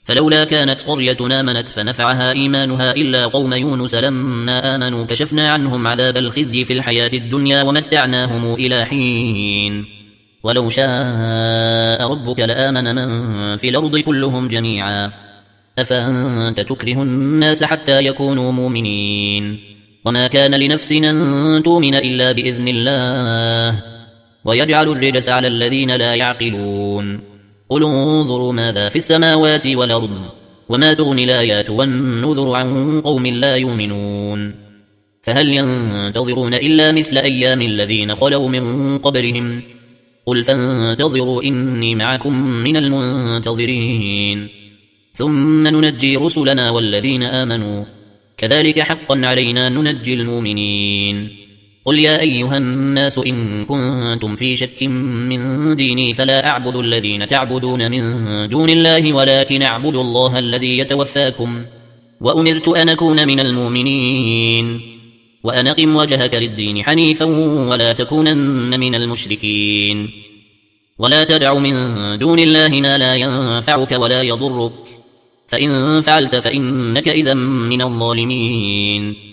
فلولا كانت قرية آمنت فنفعها إيمانها إلا قوم يونس لما آمنوا كشفنا عنهم عذاب الخزي في الحياة الدنيا ومتعناهم إلى حين ولو شاء ربك لآمن من في الأرض كلهم جميعا أفأنت تكره الناس حتى يكونوا مؤمنين وما كان لنفس أن تؤمن إلا بإذن الله ويجعل الرجس على الذين لا يعقلون قل انظروا ماذا في السماوات والأرض وما تغني الآيات والنذر عن قوم لا يؤمنون فهل ينتظرون إلا مثل أيام الذين خلوا من قبلهم قل فانتظروا إني معكم من المنتظرين ثم ننجي رسلنا والذين آمنوا كذلك حقا علينا ننجي المؤمنين قل يا أيها الناس إن كنتم في شك من ديني فلا أعبد الذين تعبدون من دون الله ولكن أعبد الله الذي يتوفاكم وأمرت أن أكون من المؤمنين وأن أقم وجهك للدين حنيفا ولا تكونن من المشركين ولا تدع من دون الله ما لا ينفعك ولا يضرك فإن فعلت فإنك إذا من الظالمين